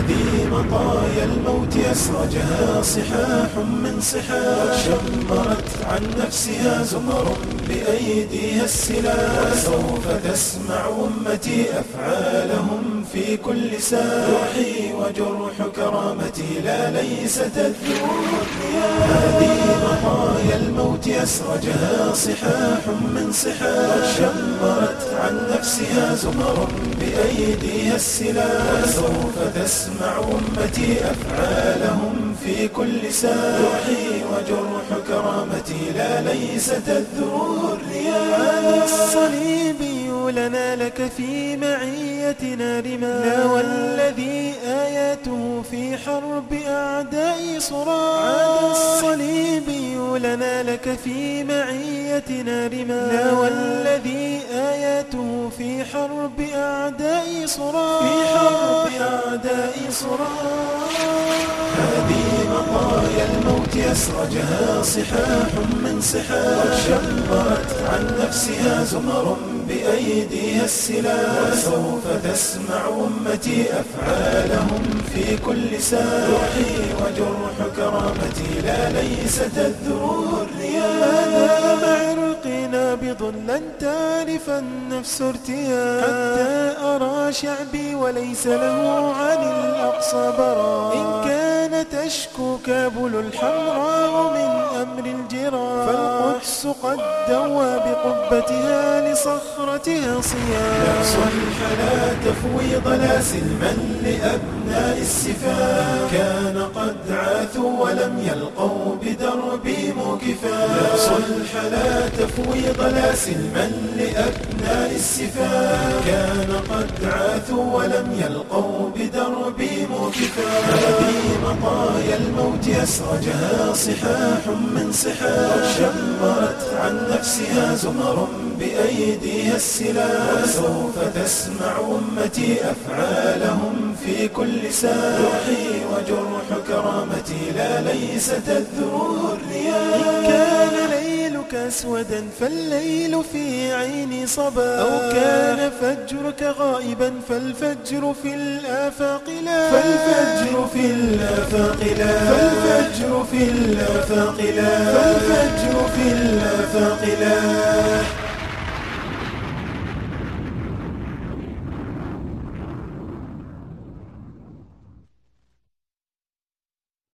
هذه مطايا الموت أسرجها صحاح من صحاح، شمرت عن نفسها زمر بأيديها السلاح. سوف تسمع أمتي أفعالهم في كل ساعة، روحي وجرح كرامتي لا ليست الدنيا. هذه مطايا الموت أسرجها صحاح من صحاح، شمرت عن نفسها زمر بأيديها السلاح. سوف تسمع أمتي أفعالهم في كل ساعة، روحي وجرح كرامتي لا ليست الذريا. هذا الصليبي لنا لك في معيتنا رمال، لا والذي آياته في حرب أعداء صراع. هذا الصليبي لنا لك في معيتنا رمال، لا والذي آياته في حرب أعداء صراع. في حرب أعداء صراع. هذه مطايا الموت أسرجها صحاح من صحاح، شمرت عن نفسها زمر بأيديها السلاح. سوف تسمع أمتي أفعالهم في كل ساعة، روحي وجرح كرامتي لا ليست الذريا. هذا معرق نابض لن تعرف النفس ارتياح، حتى أرى شعبي وليس له عن الأقصى براء. إن كان تشكو كابل الحمراء من أمر الجراح، فالقدس قد دوى بقبتها لصخرتها صياح. لا صلح لا تفويض لا سلما لأبناء السفاح، كان قد عاثوا ولم يلقوا بدربي موقفا. لا صلح لا تفويض لا سلما لأبناء السفاح، كان قد عاثوا ولم يلقوا بدربي موقفا. هذه مطايا الموت أسرجها صحاح من صحاح، شمرت عن نفسها زمر بأيديها السلاح. سوف تسمع أمتي أفعالهم في كل ساعة، روحي وجرح كرامتي لا ليست الذريا. إن كان ليلك أسودا فالليل في عيني صبا، أو كان فجرك غائبا فالفجر في الآفاق لا. فالفجر في الآفاق لا. فالفجر في الآفاق لا. فالفجر في الآفاق لا.